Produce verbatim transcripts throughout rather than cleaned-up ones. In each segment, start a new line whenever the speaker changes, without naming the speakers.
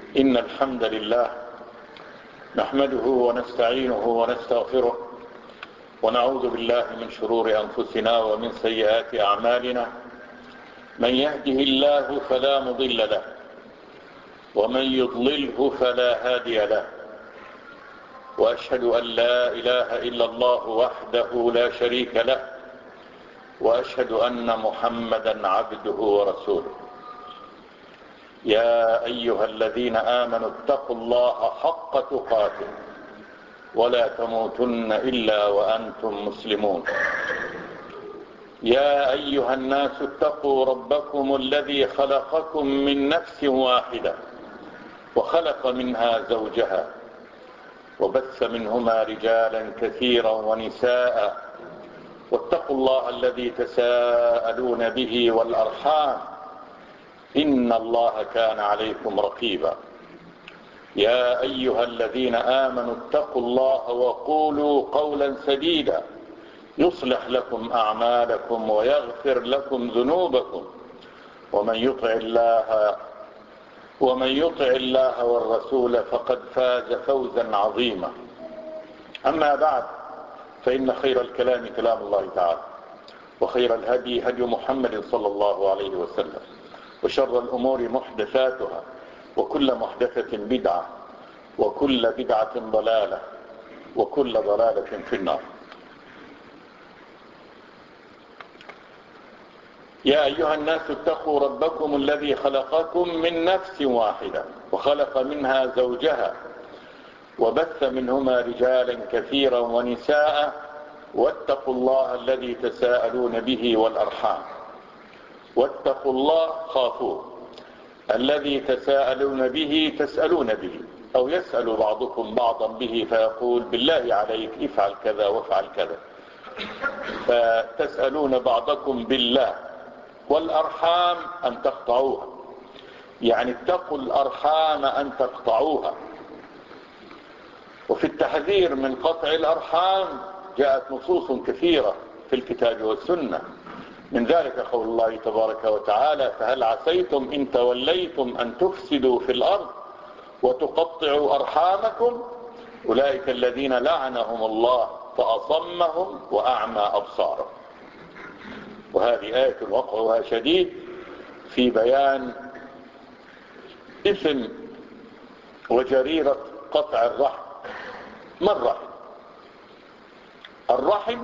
إن الحمد لله نحمده ونستعينه ونستغفره ونعوذ بالله من شرور أنفسنا ومن سيئات أعمالنا. من يهده الله فلا مضل له ومن يضلله فلا هادي له، وأشهد أن لا إله إلا الله وحده لا شريك له، وأشهد أن محمدا عبده ورسوله. يا أيها الذين آمنوا اتقوا الله حق تقاته ولا تموتن إلا وأنتم مسلمون. يا أيها الناس اتقوا ربكم الذي خلقكم من نفس واحدة وخلق منها زوجها وبث منهما رجالا كثيرا ونساء، واتقوا الله الذي تساءلون به والأرحام إن الله كان عليكم رقيبا. يا أيها الذين آمنوا اتقوا الله وقولوا قولا سديدا يصلح لكم أعمالكم ويغفر لكم ذنوبكم، ومن يطع الله ومن يطع الله والرسول فقد فاز فوزا عظيما. أما بعد، فإن خير الكلام كلام الله تعالى، وخير الهدي هدي محمد صلى الله عليه وسلم، وشر الأمور محدثاتها، وكل محدثة بدعة، وكل بدعة ضلالة، وكل ضلالة في النار. يا أيها الناس اتقوا ربكم الذي خلقكم من نفس واحدة وخلق منها زوجها وبث منهما رجالا كثيرا ونساء، واتقوا الله الذي تساءلون به والأرحام. واتقوا الله خافوه الذي تساءلون به تسألون به، أو يسأل بعضكم بعضا به فيقول بالله عليك افعل كذا وافعل كذا، فتسألون بعضكم بالله. والأرحام أن تقطعوها، يعني اتقوا الأرحام أن تقطعوها. وفي التحذير من قطع الأرحام جاءت نصوص كثيرة في الكتاب والسنة، من ذلك قول الله تبارك وتعالى: فهل عسيتم إن توليتم أن تفسدوا في الأرض وتقطعوا أرحامكم أولئك الذين لعنهم الله فأصمهم وأعمى أبصارهم. وهذه آية وقعها شديد في بيان إثم وجريرة قطع الرحم. ما الرحم؟ الرحم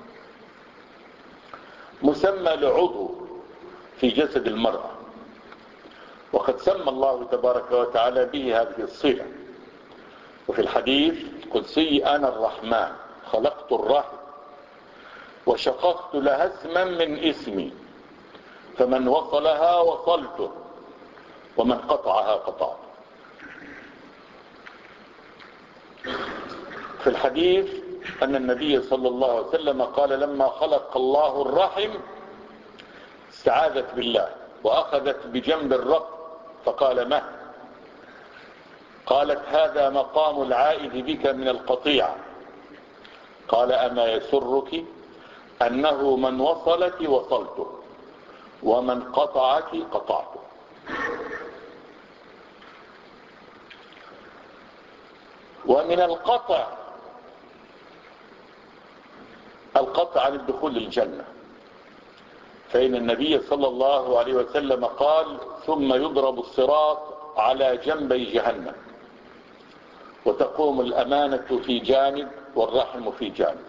مسمى لعضو في جسد المرأة، وقد سمى الله تبارك وتعالى به هذه الصلة. وفي الحديث القدسي: أنا الرحمن خلقت الرحم وشققت لها اسما من اسمي، فمن وصلها وصلته ومن قطعها قطعته. في الحديث أن النبي صلى الله عليه وسلم قال: لما خلق الله الرحم استعاذت بالله وأخذت بجنب الرب فقال: ما؟ قالت: هذا مقام العائد بك من القطيعة. قال: أما يسرك أنه من وصلك وصلته ومن قطعك قطعته. ومن القطع القطع عن الدخول الجنة، فإن النبي صلى الله عليه وسلم قال: ثم يضرب الصراط على جنبي جهنم، وتقوم الأمانة في جانب والرحم في جانب،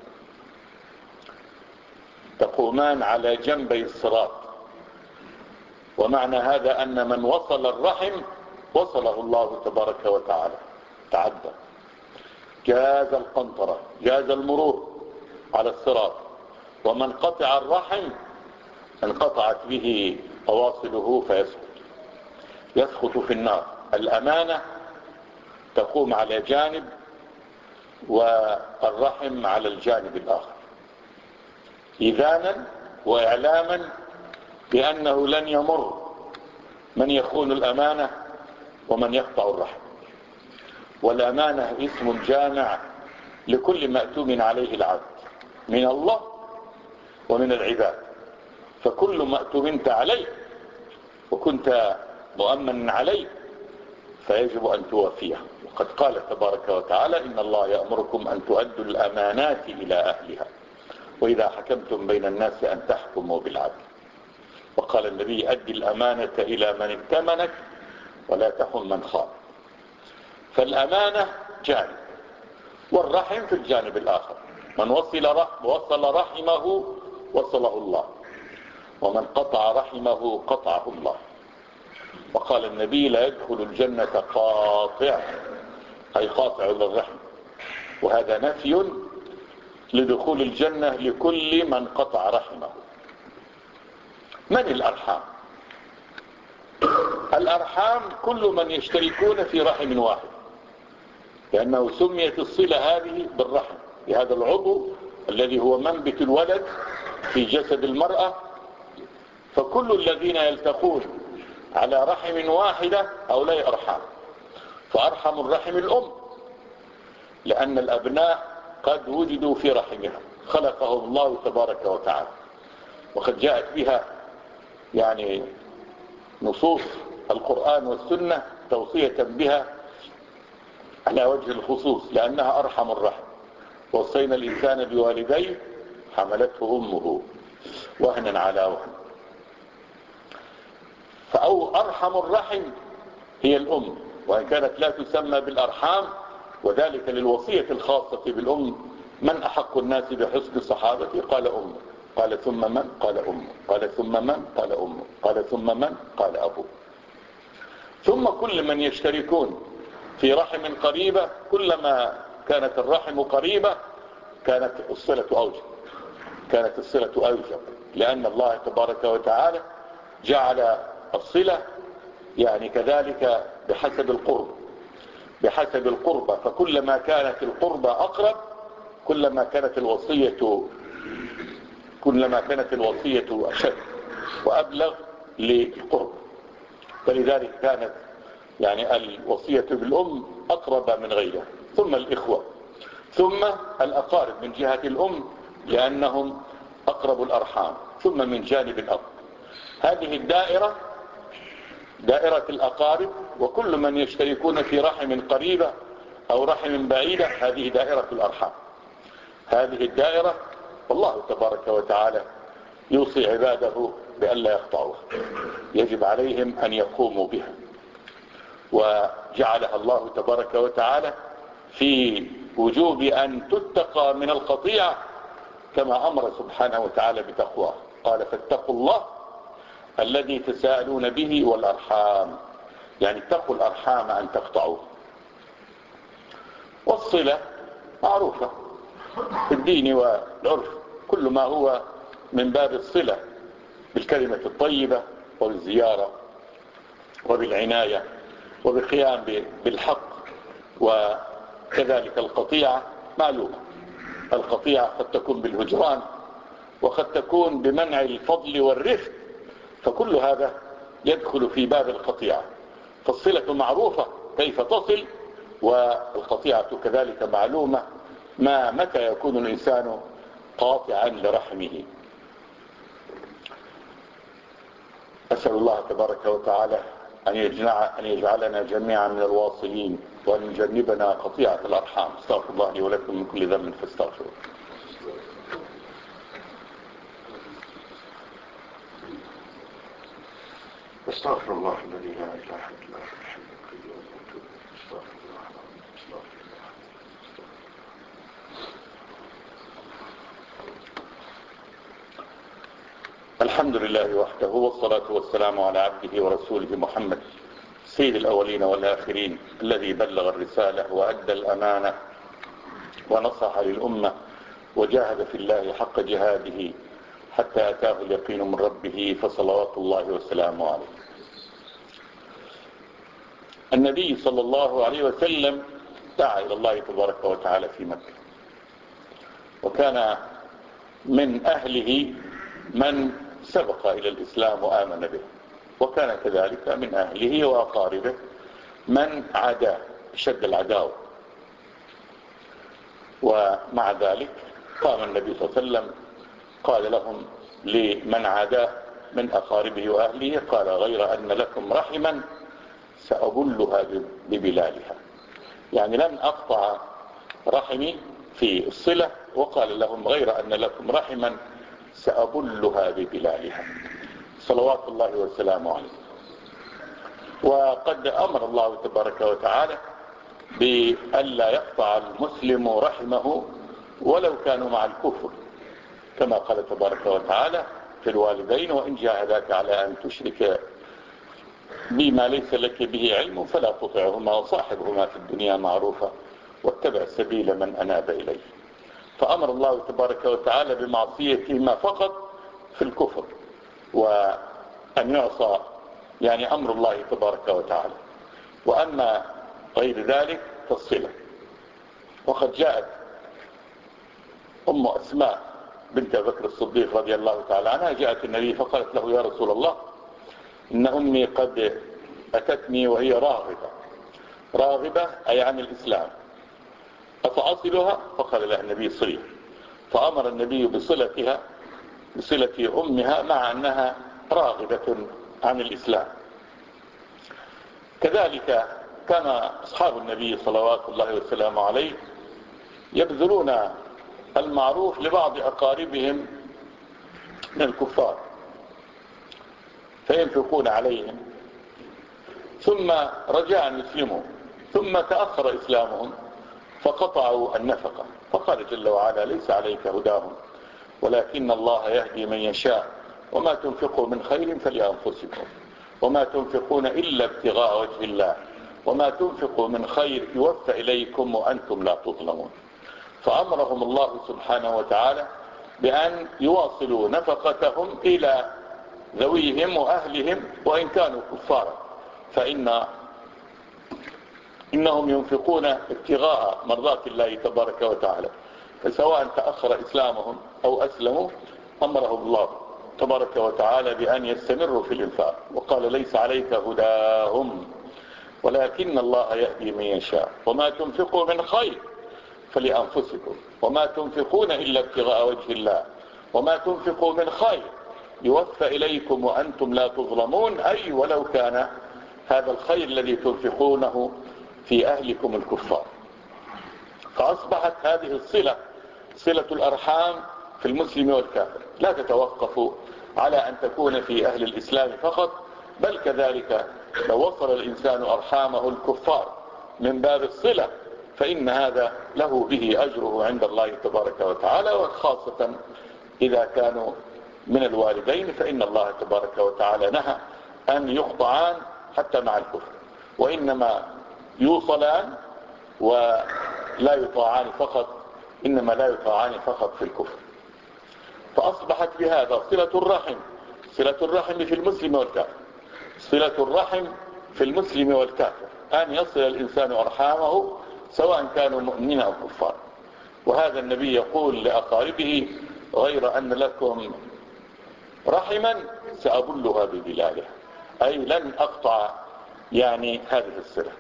تقومان على جنبي الصراط. ومعنى هذا أن من وصل الرحم وصله الله تبارك وتعالى، تعدى، جاز القنطرة، جاز المرور على الصراط. ومن قطع الرحم انقطعت به أواصله فيسقط يسقط في النار. الأمانة تقوم على جانب والرحم على الجانب الآخر، إذانا وإعلاما بأنه لن يمر من يخون الأمانة ومن يقطع الرحم. والأمانة اسم جامع لكل مأتوم عليه العبد من الله ومن العباد، فكل ما اؤتمنت عليه وكنت مؤمنا عليه فيجب أن توفيه. وقد قال تبارك وتعالى إن الله يأمركم أن تؤدوا الأمانات إلى أهلها وإذا حكمتم بين الناس أن تحكموا بالعدل. وقال النبي أدي الأمانة إلى من ائتمنك ولا تخن من خان. فالأمانة جانب، والرحم في الجانب الآخر. من وصل رحم وصل رحمه وصله الله، ومن قطع رحمه قطعه الله. وقال النبي لا يدخل الجنة قاطع، أي قاطع للرحم، وهذا نفي لدخول الجنة لكل من قطع رحمه. من الأرحام؟ الأرحام كل من يشتركون في رحم واحد، لأنه سميت الصلة هذه بالرحم، بهذا العضو الذي هو منبت الولد في جسد المرأة. فكل الذين يلتقون على رحم واحدة هؤلاء أرحام. فأرحم الرحم الأم، لأن الأبناء قد وجدوا في رحمها، خلقهم الله تبارك وتعالى، وقد جاءت بها يعني نصوص القرآن والسنة توصية بها على وجه الخصوص، لأنها أرحم الرحم. وصينا الإنسان بوالديه حملته أمه وهنا على وهن. فأو أرحم الرحم هي الأم، وإن كانت لا تسمى بالأرحام، وذلك للوصية الخاصة بالأم. من أحق الناس بحسن صحابتي؟ قال أم. قال ثم من؟ قال أم. قال ثم من؟ قال أم. قال ثم من؟ قال أبو. ثم كل من يشتركون في رحم قريبة، كلما كانت الرحم قريبة كانت الصلة أوجب، كانت الصلة أوجب، لأن الله تبارك وتعالى جعل الصلة يعني كذلك بحسب القرب، بحسب القربة. فكلما كانت القربة أقرب كلما كانت الوصية كلما كانت الوصية أشد وأبلغ للقرب. فلذلك كانت يعني الوصية بالأم أقرب من غيرها، ثم الإخوة، ثم الأقارب من جهة الأم لأنهم أقرب الأرحام، ثم من جانب الأب. هذه الدائرة دائرة الأقارب، وكل من يشتركون في رحم قريبة أو رحم بعيدة هذه دائرة الأرحام. هذه الدائرة والله تبارك وتعالى يوصي عباده بأن لا يقطعوها، يجب عليهم أن يقوموا بها. وجعلها الله تبارك وتعالى في وجوب أن تتقى من القطيعة، كما أمر سبحانه وتعالى بتقواه. قال فاتقوا الله الذي تساءلون به والأرحام، يعني اتقوا الأرحام أن تقطعوا. والصلة معروفة في الدين والعرف، كل ما هو من باب الصلة بالكلمة الطيبة وبالزيارة وبالعناية وبالقيام بالحق. وكذلك القطيعة معلومة، القطيعة قد تكون بالهجران وقد تكون بمنع الفضل والرفق، فكل هذا يدخل في باب القطيعة. فالصلة معروفة كيف تصل، والقطيعة كذلك معلومة ما متى يكون الإنسان قاطعا لرحمه. أسأل الله تبارك وتعالى أن يجمع أن يجعلنا جميعا من الواصلين، وأن يجنبنا قطيعة الأرحام. استغفر الله لي ولكم من كل ذنب فاستغفروه.
استغفر الله الذي لا اله الا هو الحي القيوم واتوب اليه. استغفر الله العظيم. استغفر الله.
الحمد لله وحده، والصلاة والسلام على عبده ورسوله محمد سيد الأولين والآخرين، الذي بلغ الرسالة وأدى الأمانة ونصح للأمة وجاهد في الله حق جهاده حتى أتاه اليقين من ربه، فصلوات الله وسلامه عليه. النبي صلى الله عليه وسلم دعا إلى الله تبارك وتعالى في مكة، وكان من أهله من سبق إلى الإسلام وآمن به، وكان كذلك من أهله وأقاربه من عاداه شد العداوة. ومع ذلك قام النبي صلى الله عليه وسلم قال لهم لمن عاداه من أقاربه وأهله، قال غير أن لكم رحما سأبلها ببلالها، يعني لن أقطع رحمي في الصلة، وقال لهم غير أن لكم رحما سأبلها ببلالها صلوات الله وسلامه عليه. وقد أمر الله تبارك وتعالى بألا يقطع المسلم رحمه ولو كانوا مع الكفر، كما قال تبارك وتعالى في الوالدين: وإن جاهداك على أن تشرك بما ليس لك به علم فلا تطعهما وصاحبهما في الدنيا معروفا واتبع سبيل من أناب إليه. فأمر الله تبارك وتعالى بمعصيتهما فقط في الكفر، وأن يعصى يعني أمر الله تبارك وتعالى، وأما غير ذلك فالصلة. وقد جاءت أم أسماء بنت بكر الصديق رضي الله تعالى عنها، جاءت النبي فقالت له: يا رسول الله، إن أمي قد أتتني وهي راغبة، راغبة أي عن الإسلام، أفأصلها؟ فقال لها النبي: صلها. فأمر النبي بصلتها، بصلة أمها، مع أنها راغبة عن الإسلام. كذلك كان أصحاب النبي صلوات الله وسلامه عليه يبذلون المعروف لبعض أقاربهم من الكفار فينفقون عليهم، ثم رجع أن يسلموا، ثم تأخر إسلامهم فقطعوا النفقة، فقال جل وعلا: ليس عليك هداهم ولكن الله يهدي من يشاء وما تنفقوا من خير فلأنفسكم وما تنفقون إلا ابتغاء وجه الله وما تنفقوا من خير يوفى إليكم وأنتم لا تظلمون. فأمرهم الله سبحانه وتعالى بأن يواصلوا نفقتهم إلى ذويهم وأهلهم وإن كانوا كفارا، فإن إنهم ينفقون ابتغاء مرضات الله تبارك وتعالى، فسواء تأخر إسلامهم أو أسلموا أمرهم الله تبارك وتعالى بأن يستمروا في الإنفاق، وقال: ليس عليك هداهم ولكن الله يهدي من يشاء وما تنفقوا من خير فلأنفسكم وما تنفقون إلا ابتغاء وجه الله وما تنفقوا من خير يوفى إليكم وأنتم لا تظلمون، أي ولو كان هذا الخير الذي تنفقونه في أهلكم الكفار. فأصبحت هذه الصلة، صلة الأرحام في المسلم والكافر، لا تتوقف على أن تكون في أهل الإسلام فقط، بل كذلك لو وصل الإنسان أرحامه الكفار من باب الصلة فإن هذا له به أجره عند الله تبارك وتعالى، وخاصة إذا كانوا من الوالدين، فإن الله تبارك وتعالى نهى أن يقطعان حتى مع الكفر، وإنما يوصلان ولا يطاعان فقط، إنما لا يطاعان فقط في الكفر. فأصبحت بهذا صلة الرحم، صلة الرحم في المسلم والكافر، صلة الرحم في المسلم والكافر، أن يصل الإنسان أرحامه سواء كانوا مؤمنين أو كفار. وهذا النبي يقول لأقاربه: غير أن لكم رحما سأبلها ببلالها، أي لن أقطع يعني هذه الصلة.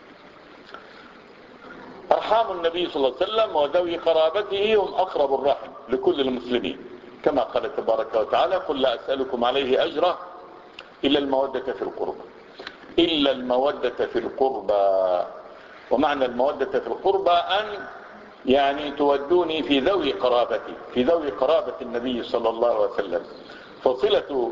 أرحام النبي صلى الله عليه وسلم وذوي قرابته هم أقرب الرحم لكل المسلمين، كما قال تبارك وتعالى: قل لا أسألكم عليه أجرا إلا المودة في القربى، إلا المودة في القربى. ومعنى المودة في القربى أن يعني تودوني في ذوي قرابتي، في ذوي قرابة النبي صلى الله عليه وسلم. فصلة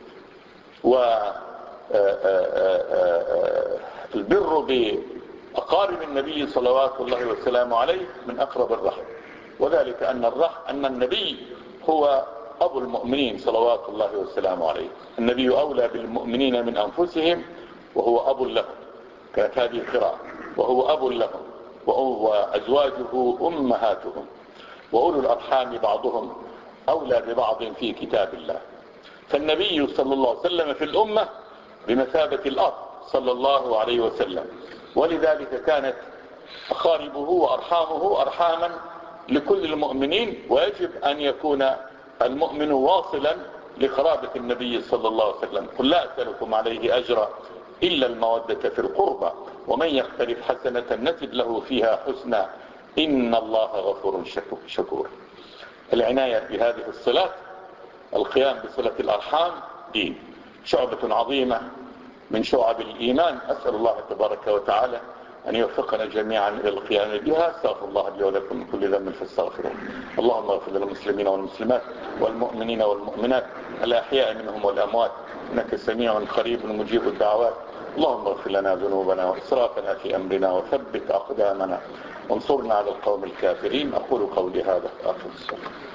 والبر بأقارب النبي صلوات الله وسلامه عليه من أقرب الرحم، وذلك أن الرحم أن النبي هو أبو المؤمنين صلوات الله وسلامه عليه. النبي أولى بالمؤمنين من أنفسهم وهو أب لهم، كانت هذه القراءة: وهو أب لهم وأزواجه أمهاتهم وأولو الأرحام بعضهم أولى ببعض في كتاب الله. فالنبي صلى الله عليه وسلم في الأمة بمثابة الأب صلى الله عليه وسلم، ولذلك كانت أقاربه وأرحامه أرحاما لكل المؤمنين، ويجب أن يكون المؤمن واصلا لقرابة النبي صلى الله عليه وسلم. قل لا أسألكم عليه أجرا إلا المودة في القربى ومن يقترف حسنة نزد له فيها حسنا إن الله غفور شكور. العناية بهذه الصلات، القيام بصلة الأرحام دي شعبة عظيمة من شعب الإيمان. أسأل الله تبارك وتعالى أن يوفقنا جميعا إلى القيام بها. استغفر الله لي ولكم من كل ذنب فاستغفروه. اللهم اغفر للمسلمين والمسلمات والمؤمنين والمؤمنات الأحياء منهم والأموات، إنك سميع قريب مجيب الدعوات. اللهم اغفر لنا ذنوبنا وإسرافنا في أمرنا وثبت أقدامنا وانصرنا على القوم الكافرين. أقول قولي هذا آخر الصلاة.